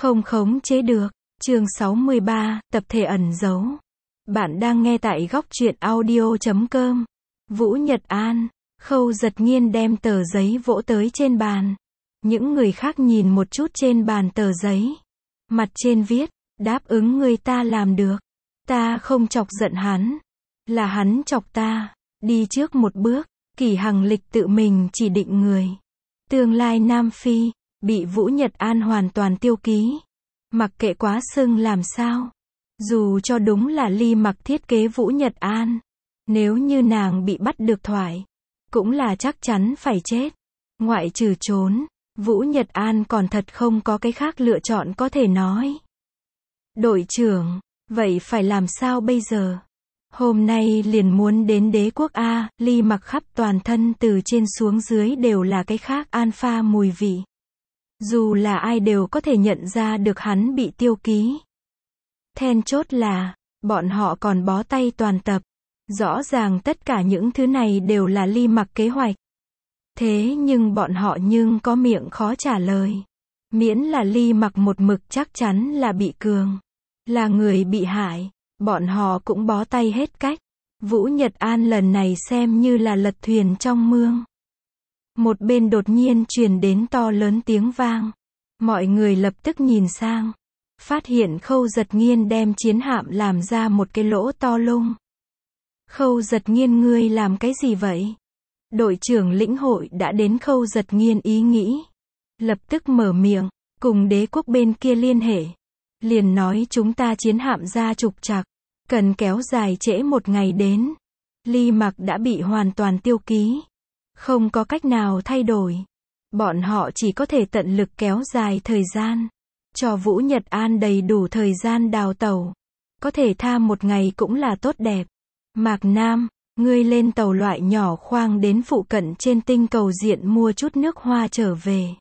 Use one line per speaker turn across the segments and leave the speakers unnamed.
Không khống chế được. Chương 63, tập thể ẩn giấu. Bạn đang nghe tại góc truyện audio.com. Vũ Nhật An. Khâu Giật Nghiên đem tờ giấy vỗ tới trên bàn. Những người khác nhìn một chút trên bàn tờ giấy. Mặt trên viết, đáp ứng người ta làm được. Ta không chọc giận hắn. Là hắn chọc ta. Đi trước một bước, Kỷ Hằng Lịch tự mình chỉ định người. Tương lai Nam Phi, bị Vũ Nhật An hoàn toàn tiêu ký. Mặc kệ quá xưng làm sao. Dù cho đúng là Ly Mặc thiết kế Vũ Nhật An. Nếu như nàng bị bắt được thoại, cũng là chắc chắn phải chết. Ngoại trừ trốn, Vũ Nhật An còn thật không có cái khác lựa chọn có thể nói. Đội trưởng, vậy phải làm sao bây giờ? Hôm nay liền muốn đến đế quốc A, Ly Mặc khắp toàn thân từ trên xuống dưới đều là cái khác alpha mùi vị. Dù là ai đều có thể nhận ra được hắn bị tiêu ký. Then chốt là, bọn họ còn bó tay toàn tập. Rõ ràng tất cả những thứ này đều là Ly Mặc kế hoạch. Thế nhưng bọn họ có miệng khó trả lời. Miễn là Ly Mặc một mực chắc chắn là bị cường. Là người bị hại. Bọn họ cũng bó tay hết cách. Vũ Nhật An lần này xem như là lật thuyền trong mương. Một bên đột nhiên truyền đến to lớn tiếng vang. Mọi người lập tức nhìn sang. Phát hiện Khâu Giật Nghiên đem chiến hạm làm ra một cái lỗ to lung. Khâu Giật Nghiên, ngươi làm cái gì vậy? Đội trưởng lĩnh hội đã đến Khâu Giật Nghiên ý nghĩ. Lập tức mở miệng, cùng đế quốc bên kia liên hệ. Liền nói chúng ta chiến hạm ra trục trặc. Cần kéo dài trễ một ngày đến. Ly Mặc đã bị hoàn toàn tiêu ký. Không có cách nào thay đổi. Bọn họ chỉ có thể tận lực kéo dài thời gian. Cho Vũ Nhật An đầy đủ thời gian đào tẩu. Có thể tha một ngày cũng là tốt đẹp. Mạc Nam, ngươi lên tàu loại nhỏ khoang đến phụ cận trên tinh cầu diện mua chút nước hoa trở về.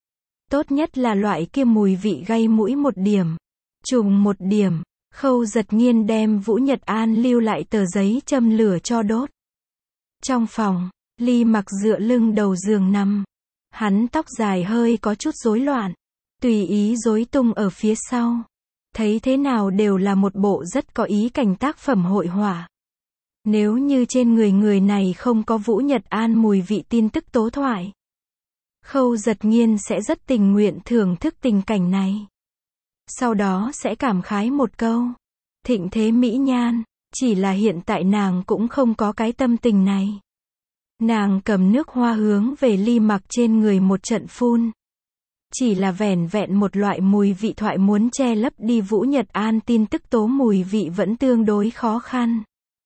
Tốt nhất là loại kia mùi vị gây mũi một điểm. Trùng một điểm. Khâu Giật Nghiên đem Vũ Nhật An lưu lại tờ giấy châm lửa cho đốt. Trong phòng, Ly Mặc dựa lưng đầu giường nằm. Hắn tóc dài hơi có chút rối loạn. Tùy ý rối tung ở phía sau. Thấy thế nào đều là một bộ rất có ý cảnh tác phẩm hội họa. Nếu như trên người này không có Vũ Nhật An mùi vị tin tức tố thoại. Khâu Giật Nghiên sẽ rất tình nguyện thưởng thức tình cảnh này. Sau đó sẽ cảm khái một câu. Thịnh thế mỹ nhan. Chỉ là hiện tại nàng cũng không có cái tâm tình này. Nàng cầm nước hoa hướng về Ly Mặc trên người một trận phun. Chỉ là vẻn vẹn một loại mùi vị thoại muốn che lấp đi Vũ Nhật An tin tức tố mùi vị vẫn tương đối khó khăn.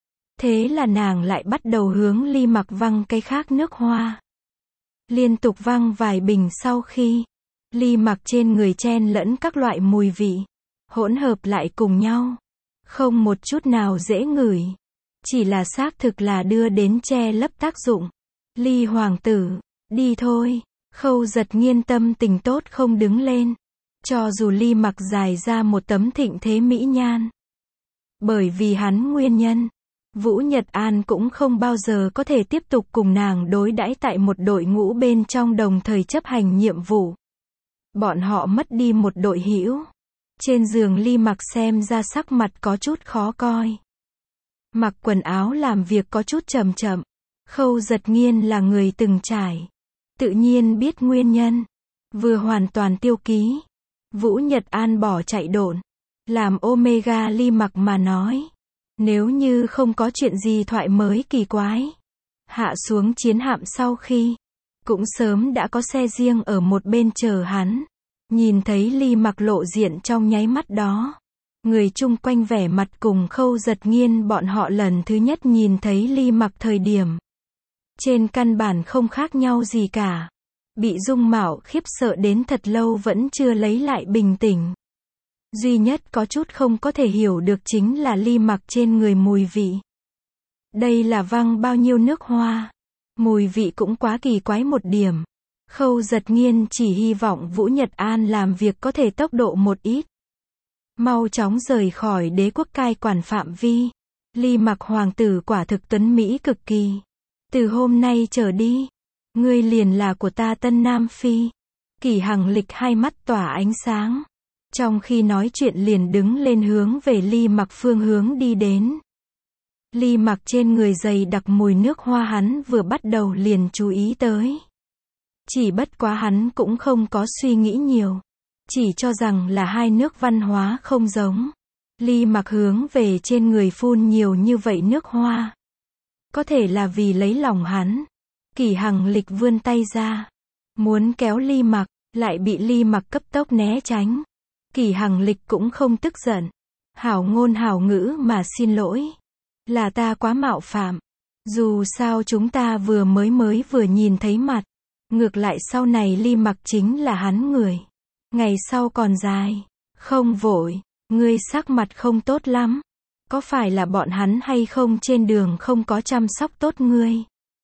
Thế là nàng lại bắt đầu hướng Ly Mặc văng cái khác nước hoa. Liên tục văng vài bình sau khi Ly Mặc trên người chen lẫn các loại mùi vị, hỗn hợp lại cùng nhau. Không một chút nào dễ ngửi. Chỉ là xác thực là đưa đến che lấp tác dụng. Ly hoàng tử, đi thôi. Khâu Giật Nghiên tâm tình tốt không đứng lên. Cho dù Ly Mặc dài ra một tấm thịnh thế mỹ nhan. Bởi vì hắn nguyên nhân, Vũ Nhật An cũng không bao giờ có thể tiếp tục cùng nàng đối đãi tại một đội ngũ bên trong đồng thời chấp hành nhiệm vụ. Bọn họ mất đi một đội hữu. Trên giường Ly Mặc xem ra sắc mặt có chút khó coi. Mặc quần áo làm việc có chút chậm chậm. Khâu Giật Nghiên là người từng trải. Tự nhiên biết nguyên nhân. Vừa hoàn toàn tiêu ký. Vũ Nhật An bỏ chạy độn. Làm Omega Ly Mặc mà nói. Nếu như không có chuyện gì thoại mới kỳ quái. Hạ xuống chiến hạm sau khi. Cũng sớm đã có xe riêng ở một bên chờ hắn. Nhìn thấy Ly Mặc lộ diện trong nháy mắt đó. Người chung quanh vẻ mặt cùng Khâu Giật Nghiên bọn họ lần thứ nhất nhìn thấy Ly Mặc thời điểm. Trên căn bản không khác nhau gì cả. Bị dung mạo khiếp sợ đến thật lâu vẫn chưa lấy lại bình tĩnh. Duy nhất có chút không có thể hiểu được chính là Ly Mặc trên người mùi vị. Đây là văng bao nhiêu nước hoa. Mùi vị cũng quá kỳ quái một điểm. Khâu Giật Nghiên chỉ hy vọng Vũ Nhật An làm việc có thể tốc độ một ít. Mau chóng rời khỏi đế quốc cai quản phạm vi. Ly Mặc hoàng tử quả thực tuấn mỹ cực kỳ. Từ hôm nay trở đi, ngươi liền là của ta Tân Nam Phi. Kỷ Hằng Lịch hai mắt tỏa ánh sáng. Trong khi nói chuyện liền đứng lên hướng về Ly Mặc phương hướng đi đến. Ly Mặc trên người dày đặc mùi nước hoa hắn vừa bắt đầu liền chú ý tới. Chỉ bất quá hắn cũng không có suy nghĩ nhiều. Chỉ cho rằng là hai nước văn hóa không giống. Ly Mặc hướng về trên người phun nhiều như vậy nước hoa. Có thể là vì lấy lòng hắn. Kỷ Hằng Lịch vươn tay ra. Muốn kéo Ly Mặc, lại bị Ly Mặc cấp tốc né tránh. Kỷ Hằng Lịch cũng không tức giận. Hảo ngôn hảo ngữ mà xin lỗi. Là ta quá mạo phạm. Dù sao chúng ta vừa nhìn thấy mặt. Ngược lại sau này Ly Mặc chính là hắn người. Ngày sau còn dài. Không vội. Ngươi sắc mặt không tốt lắm. Có phải là bọn hắn hay không trên đường không có chăm sóc tốt ngươi?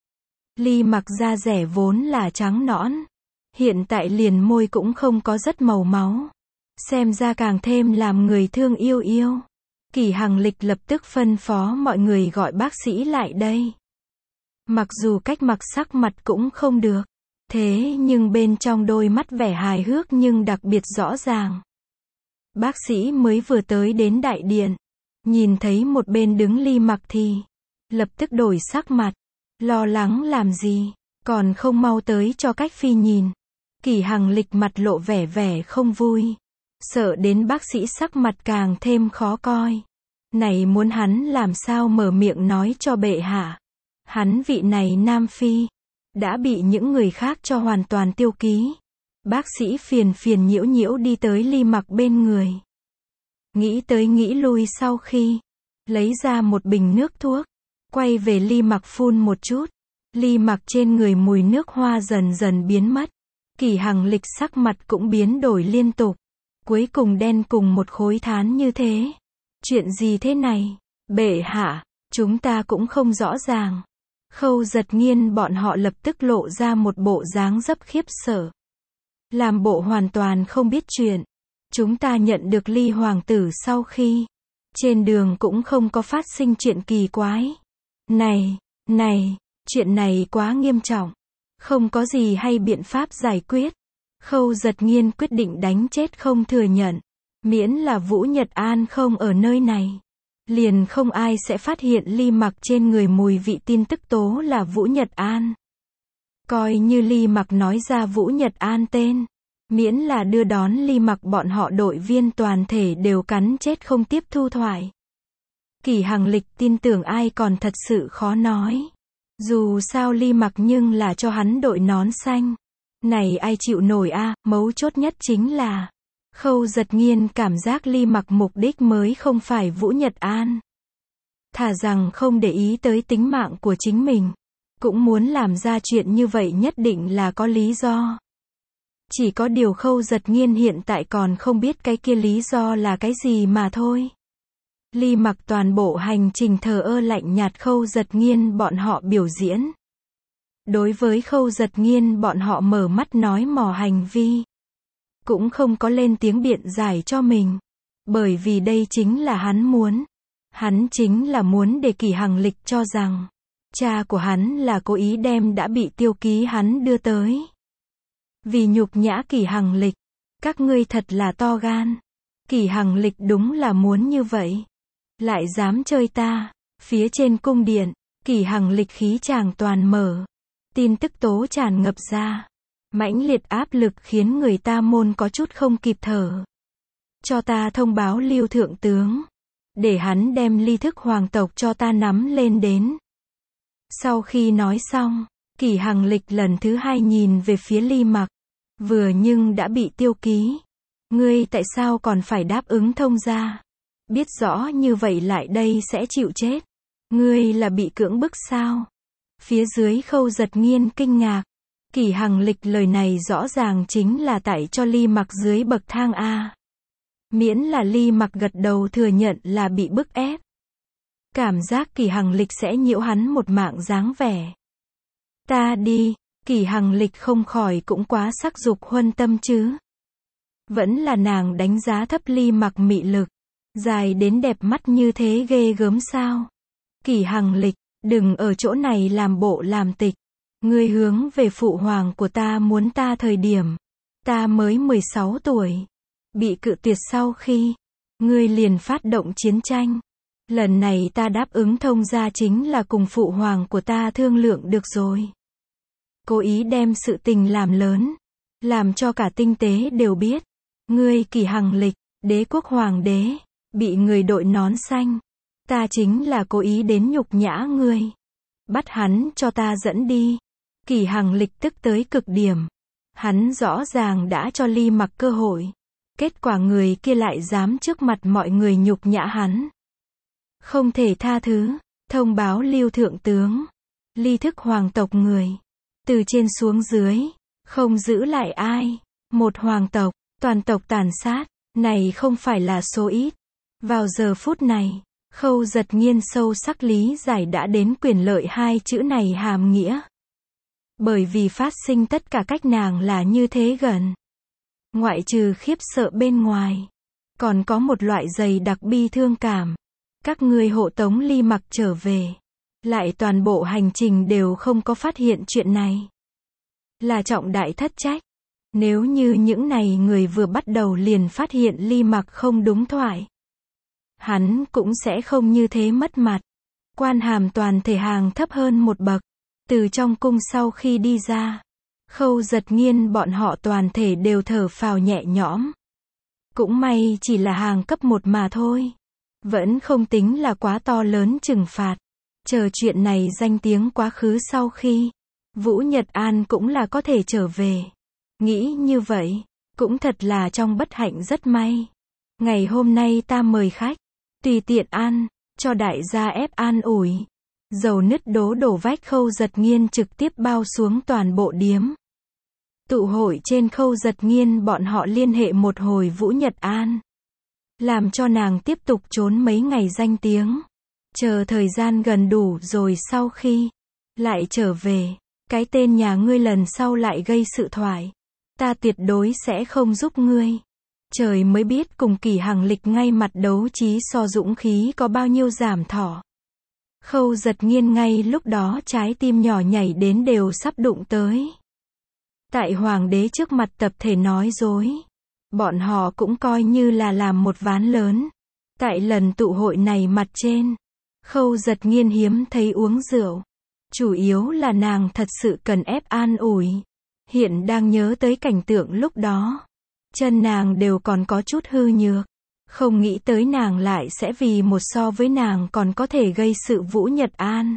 Ly Mặc da rẻ vốn là trắng nõn. Hiện tại liền môi cũng không có rất màu máu. Xem ra càng thêm làm người thương yêu yêu. Kỷ Hằng Lịch lập tức phân phó mọi người gọi bác sĩ lại đây. Mặc dù cách mặc sắc mặt cũng không được. Thế nhưng bên trong đôi mắt vẻ hài hước nhưng đặc biệt rõ ràng. Bác sĩ mới vừa tới đến đại điện. Nhìn thấy một bên đứng Ly Mặc thì lập tức đổi sắc mặt. Lo lắng làm gì, còn không mau tới cho cách phi nhìn. Kỷ Hằng Lịch mặt lộ vẻ không vui. Sợ đến bác sĩ sắc mặt càng thêm khó coi. Này muốn hắn làm sao mở miệng nói cho bệ hạ. Hắn vị này Nam Phi. Đã bị những người khác cho hoàn toàn tiêu ký. Bác sĩ phiền nhiễu đi tới Ly Mặc bên người. Nghĩ tới nghĩ lui sau khi lấy ra một bình nước thuốc. Quay về Ly Mặc phun một chút. Ly Mặc trên người mùi nước hoa dần dần biến mất. Kỷ Hằng Lịch sắc mặt cũng biến đổi liên tục. Cuối cùng đen cùng một khối thán như thế. Chuyện gì thế này? Bệ hạ, chúng ta cũng không rõ ràng. Khâu Giật Nghiên bọn họ lập tức lộ ra một bộ dáng rất khiếp sợ. Làm bộ hoàn toàn không biết chuyện. Chúng ta nhận được Ly hoàng tử sau khi trên đường cũng không có phát sinh chuyện kỳ quái. Này, chuyện này quá nghiêm trọng. Không có gì hay biện pháp giải quyết. Khâu Giật Nghiên quyết định đánh chết không thừa nhận. Miễn là Vũ Nhật An không ở nơi này. Liền không ai sẽ phát hiện Ly Mặc trên người mùi vị tin tức tố là Vũ Nhật An. Coi như Ly Mặc nói ra Vũ Nhật An tên. Miễn là đưa đón Ly Mặc bọn họ đội viên toàn thể đều cắn chết không tiếp thu thoại. Kỷ Hằng Lịch tin tưởng ai còn thật sự khó nói. Dù sao Ly Mặc nhưng là cho hắn đội nón xanh. Này ai chịu nổi a, mấu chốt nhất chính là Khâu Giật Nghiên cảm giác Ly Mặc mục đích mới không phải Vũ Nhật An. Thà rằng không để ý tới tính mạng của chính mình. Cũng muốn làm ra chuyện như vậy nhất định là có lý do. Chỉ có điều Khâu Giật Nghiên hiện tại còn không biết cái kia lý do là cái gì mà thôi. Ly Mặc toàn bộ hành trình thờ ơ lạnh nhạt Khâu Giật Nghiên bọn họ biểu diễn. Đối với Khâu Giật Nghiên bọn họ mở mắt nói mò hành vi. Cũng không có lên tiếng biện giải cho mình. Bởi vì đây chính là hắn muốn. Hắn chính là muốn để Kỷ Hằng Lịch cho rằng cha của hắn là cố ý đem đã bị tiêu ký hắn đưa tới. Vì nhục nhã Kỷ Hằng Lịch. Các ngươi thật là to gan. Kỷ Hằng Lịch đúng là muốn như vậy. Lại dám chơi ta. Phía trên cung điện, Kỷ Hằng Lịch khí tràng toàn mở. Tin tức tố tràn ngập ra. Mãnh liệt áp lực khiến người ta môn có chút không kịp thở. Cho ta thông báo Lưu thượng tướng. Để hắn đem ly thức hoàng tộc cho ta nắm lên đến. Sau khi nói xong, Kỷ Hằng Lịch lần thứ hai nhìn về phía Ly Mặc. Vừa nhưng đã bị tiêu ký. Ngươi tại sao còn phải đáp ứng thông gia? Biết rõ như vậy lại đây sẽ chịu chết. Ngươi là bị cưỡng bức sao? Phía dưới Khâu Giật Nghiên kinh ngạc. Kỷ Hằng Lịch lời này rõ ràng chính là tại cho Ly Mặc dưới bậc thang A. Miễn là Ly Mặc gật đầu thừa nhận là bị bức ép. Cảm giác Kỷ Hằng Lịch sẽ nhiễu hắn một mạng dáng vẻ. Ta đi, Kỷ Hằng Lịch không khỏi cũng quá sắc dục huân tâm chứ. Vẫn là nàng đánh giá thấp Ly Mặc mị lực. Dài đến đẹp mắt như thế ghê gớm sao. Kỷ Hằng Lịch, đừng ở chỗ này làm bộ làm tịch. Ngươi hướng về phụ hoàng của ta muốn ta thời điểm. Ta mới 16 tuổi. Bị cự tuyệt sau khi ngươi liền phát động chiến tranh. Lần này ta đáp ứng thông gia chính là cùng phụ hoàng của ta thương lượng được rồi. Cố ý đem sự tình làm lớn, làm cho cả tinh tế đều biết. Ngươi Kỷ Hằng Lịch, đế quốc hoàng đế, bị người đội nón xanh. Ta chính là cố ý đến nhục nhã ngươi. Bắt hắn cho ta dẫn đi. Kỷ Hằng Lịch tức tới cực điểm. Hắn rõ ràng đã cho Ly Mặc cơ hội. Kết quả người kia lại dám trước mặt mọi người nhục nhã hắn. Không thể tha thứ. Thông báo Lưu thượng tướng. Ly thức hoàng tộc người. Từ trên xuống dưới. Không giữ lại ai. Một hoàng tộc. Toàn tộc tàn sát. Này không phải là số ít. Vào giờ phút này, Khâu Giật Nhiên sâu sắc lý giải đã đến quyền lợi hai chữ này hàm nghĩa. Bởi vì phát sinh tất cả cách nàng là như thế gần. Ngoại trừ khiếp sợ bên ngoài, còn có một loại dày đặc bi thương cảm. Các ngươi hộ tống Ly Mặc trở về, lại toàn bộ hành trình đều không có phát hiện chuyện này. Là trọng đại thất trách. Nếu như những này người vừa bắt đầu liền phát hiện Ly Mặc không đúng thoại, hắn cũng sẽ không như thế mất mặt. Quan hàm toàn thể hàng thấp hơn một bậc. Từ trong cung sau khi đi ra, Khâu Giật Nhiên bọn họ toàn thể đều thở phào nhẹ nhõm. Cũng may chỉ là hàng cấp 1 mà thôi. Vẫn không tính là quá to lớn trừng phạt. Chờ chuyện này danh tiếng quá khứ sau khi, Vũ Nhật An cũng là có thể trở về. Nghĩ như vậy, cũng thật là trong bất hạnh rất may. Ngày hôm nay ta mời khách, tùy tiện ăn, cho đại gia ép an ủi. Dầu nứt đổ vách Khâu Giật Nhiên trực tiếp bao xuống toàn bộ điếm. Tụ hội trên Khâu Giật Nhiên bọn họ liên hệ một hồi Vũ Nhật An. Làm cho nàng tiếp tục trốn mấy ngày danh tiếng. Chờ thời gian gần đủ rồi sau khi lại trở về, cái tên nhà ngươi lần sau lại gây sự thoại. Ta tuyệt đối sẽ không giúp ngươi. Trời mới biết cùng Kỷ Hằng Lịch ngay mặt đấu trí so dũng khí có bao nhiêu giảm thỏ. Khâu Giật Nhiên ngay lúc đó trái tim nhỏ nhảy đến đều sắp đụng tới. Tại hoàng đế trước mặt tập thể nói dối. Bọn họ cũng coi như là làm một ván lớn. Tại lần tụ hội này mặt trên, Khâu Giật Nhiên hiếm thấy uống rượu. Chủ yếu là nàng thật sự cần ép an ủi. Hiện đang nhớ tới cảnh tượng lúc đó, chân nàng đều còn có chút hư nhược. Không nghĩ tới nàng lại sẽ vì một so với nàng còn có thể gây sự Vũ Nhật An.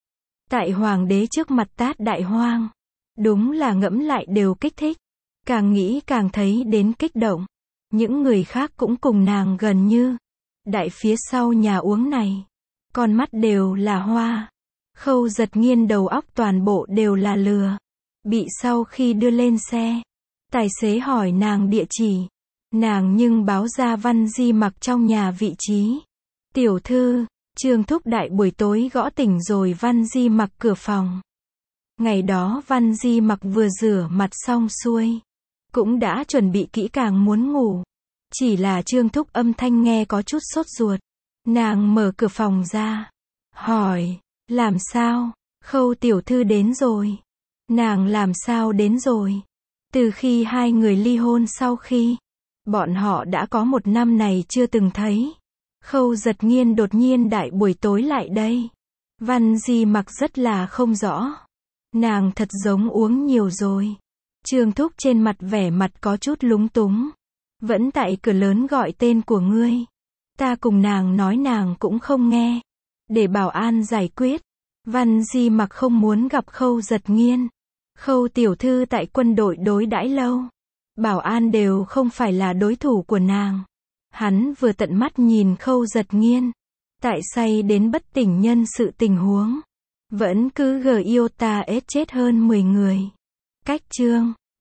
Tại hoàng đế trước mặt tát đại hoang. Đúng là ngẫm lại đều kích thích. Càng nghĩ càng thấy đến kích động. Những người khác cũng cùng nàng gần như. Đại phía sau nhà uống này, con mắt đều là hoa. Khâu Giật Nhiên đầu óc toàn bộ đều là lừa. Bị sau khi đưa lên xe, tài xế hỏi nàng địa chỉ. Nàng nhưng báo ra Văn Di Mặc trong nhà vị trí. Tiểu thư, Trương thúc đại buổi tối gõ tỉnh rồi Văn Di Mặc cửa phòng. Ngày đó Văn Di Mặc vừa rửa mặt xong xuôi, cũng đã chuẩn bị kỹ càng muốn ngủ. Chỉ là Trương thúc âm thanh nghe có chút sốt ruột. Nàng mở cửa phòng ra, hỏi, làm sao? Khâu tiểu thư đến rồi. Nàng làm sao đến rồi? Từ khi hai người ly hôn sau khi, bọn họ đã có 1 năm này chưa từng thấy. Khâu Giật Nhiên đột nhiên đại buổi tối lại đây. Văn Di Mặc rất là không rõ. Nàng thật giống uống nhiều rồi. Trương thúc trên mặt vẻ mặt có chút lúng túng. Vẫn tại cửa lớn gọi tên của ngươi. Ta cùng nàng nói nàng cũng không nghe. Để bảo an giải quyết. Văn Di Mặc không muốn gặp Khâu Giật Nhiên. Khâu tiểu thư tại quân đội đối đãi lâu. Bảo an đều không phải là đối thủ của nàng. Hắn vừa tận mắt nhìn Khâu Giật Nhiên. Tại say đến bất tỉnh nhân sự tình huống. Vẫn cứ giota chết hơn 10 người. Cách chương